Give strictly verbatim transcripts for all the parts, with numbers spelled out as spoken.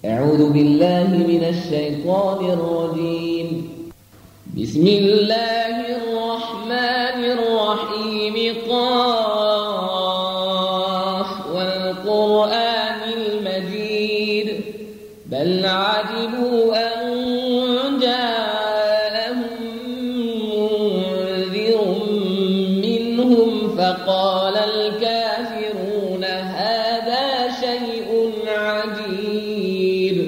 أعوذ بالله من الشيطان الرجيم. بسم الله الرحمن الرحيم. قاف والقرآن المجيد. بل عجبوا أن جاءهم منذر منهم فقال الكافرون هذا شيء عجيب.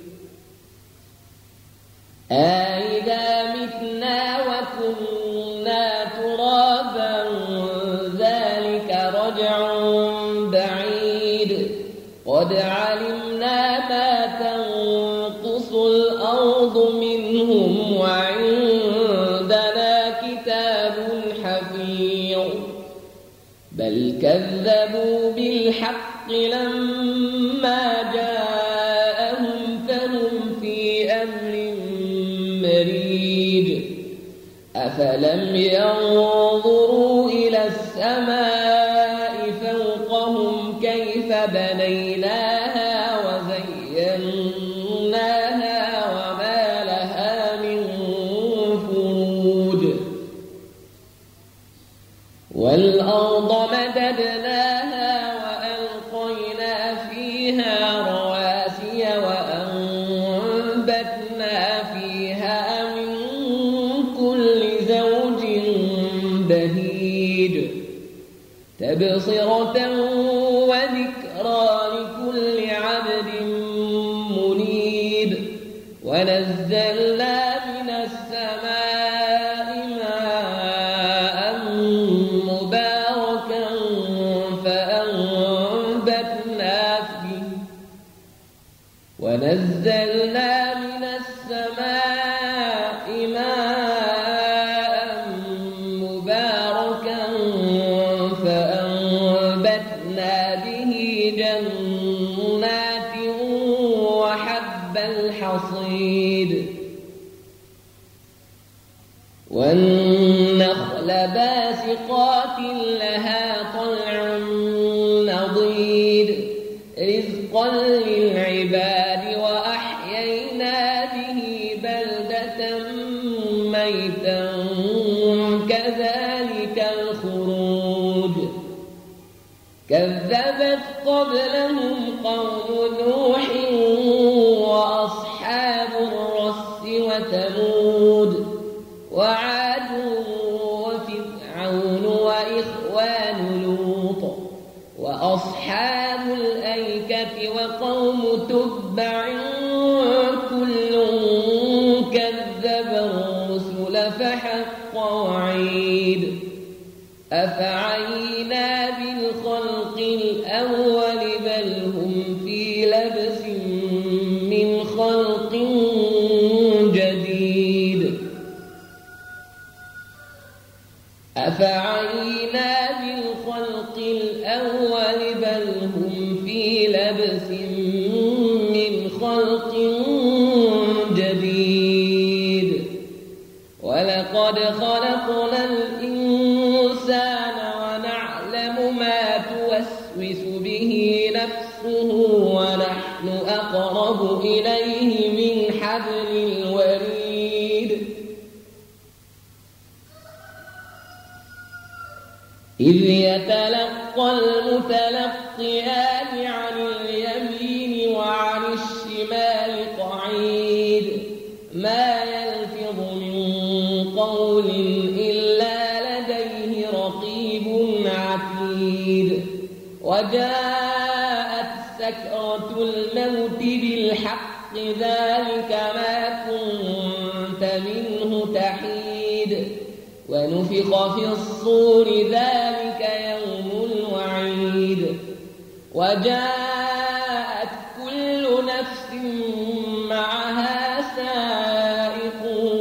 أإذا متنا وكنا ترابا ذلك رجع بعيد. قد علمنا ما تنقص الأرض منهم وعندنا كتاب حفيظ. بل كذبوا بالحق لما جاءهم فهم في أمر مريج. أفلم ينظروا إلى السماء فوقهم كيف بنيناها وزيناها وما لها من فروج. والأرض مددناها وألقينا فيها رواسي وأنبتنا فيها من كل زوج بهيج. تبصرة وذكرى لكل عبد منيب. ونزلنا من السماء ماء مباركا فأنبتنا فيه ونزلنا من السماء ماء مباركا فأنبتنا به جنات وحب الحصيد. والنخل باسقات لها طلع نضيد رزقا للعباد. وأحيينا به بلدة ميتا كذلك الخروج. كذبت قبلهم قوم نوح وأصحاب الرس وثمود وعاد وفرعون وإخوان لوط وأصحاب الأيكة وقوم تبع كل كذب الرسل فحق وعيد. أفعينا بالخلق الأول بل هم في لبس من خلق جديد. أفعينا بالخلق الأول بل هم في لبس من خلق جديد. ولقد خلقنا الإنسان ونعلم ما توسوس به نفسه ونحن أقرب إليه من حبل الوريد. إذ يتلقى المتلقيان عن اليمين وعن الشمال قعيد. ما يلفظ من قول إلا لديه رقيب عتيد. وجاءت سكرة الموت بالحق ذلك ما كنت منه تحيد. ونفخ في الصور ذلك يوم الوعيد. وجاءت كل نفس معها سائق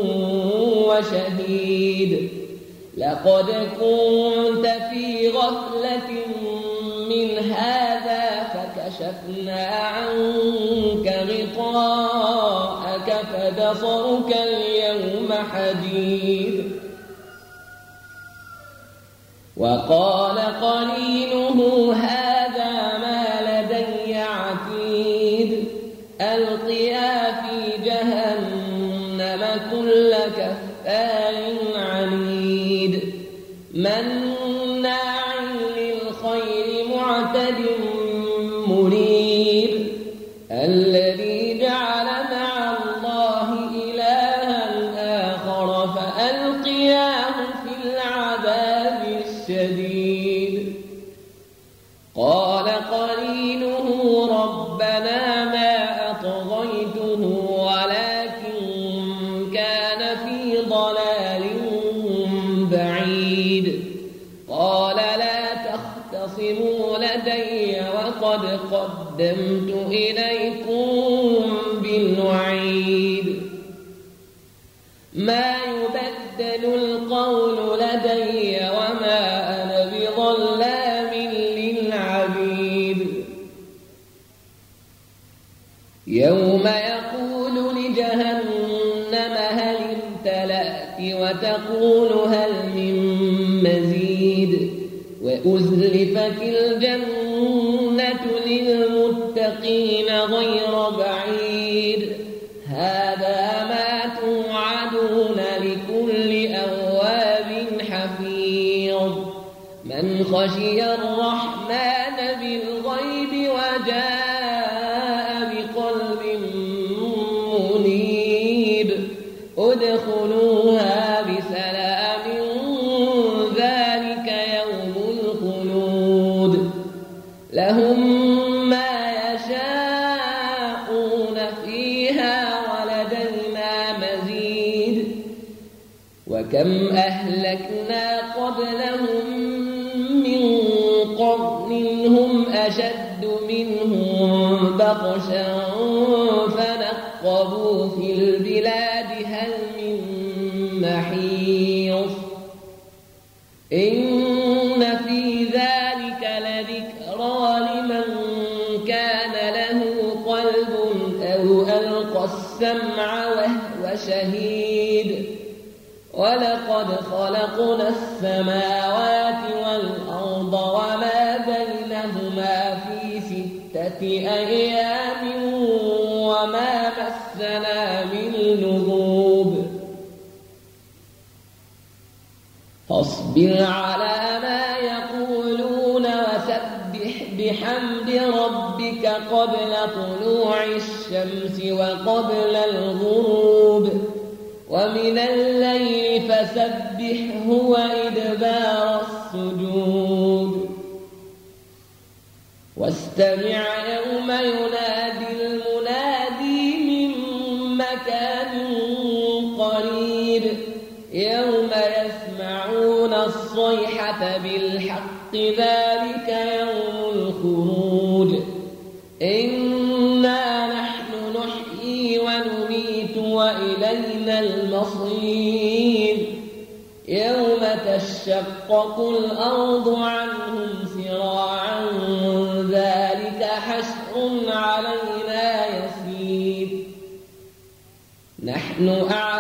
وشهيد. لقد كنت في غفلة من هذا فكشفنا عنك غطاءك فبصرك اليوم حديد. وقال قرينه هذا ما لدي عتيد. ألقيا في جهنم كل كفار عنيد مناع للخير معتد مريب الذي جعل مع الله إلها آخر فألقياه في العذاب الشديد قال قرينه ربنا ما أطغيته ولكن كان في ضلال بعيد قال لا تختصموا لدي وقد قدمت إليكم بالوعيد ما يبدل القول لدي وما أنا بظلام للعبيد يوم يقول لجهنم هل امتلأت وتقول هل من مزيد وأزلفت الجنة للمتقين غير بعيد هذا ما توعدون لكل أواب حفيظ من خشي الرحمن بالغيب وجاء بقلب منيب ادخلوها بسلام ذلك يوم الخلود لهم ما يشاءون فيها ولدينا مزيد وكم أهلكنا قبلهم من قرن هم أشد منهم بطشا فنقبوا في البلاد هل من محيص إن في ذلك لذكرى لمن كان له قلب أو ألقى السمع وهو شهيد ولقد خلقنا السماوات والأرض وما بينهما في ستة أيام وما مسنا من لغوب فاصبر على ما يقولون وسبح بحمد ربك قبل طلوع الشمس وقبل الغروب ومن الليل فسبحه وإدبار السجود واستمع يوم ينادي المنادي من مكان قريب يوم يسمعون الصيحة بالحق ذلك يوم الخروج إنا نحن نحيي ونميت وإلينا المصير يوم تشقق الأرض عنهم سراعا ذلك حشر علينا يسير نحن أعلم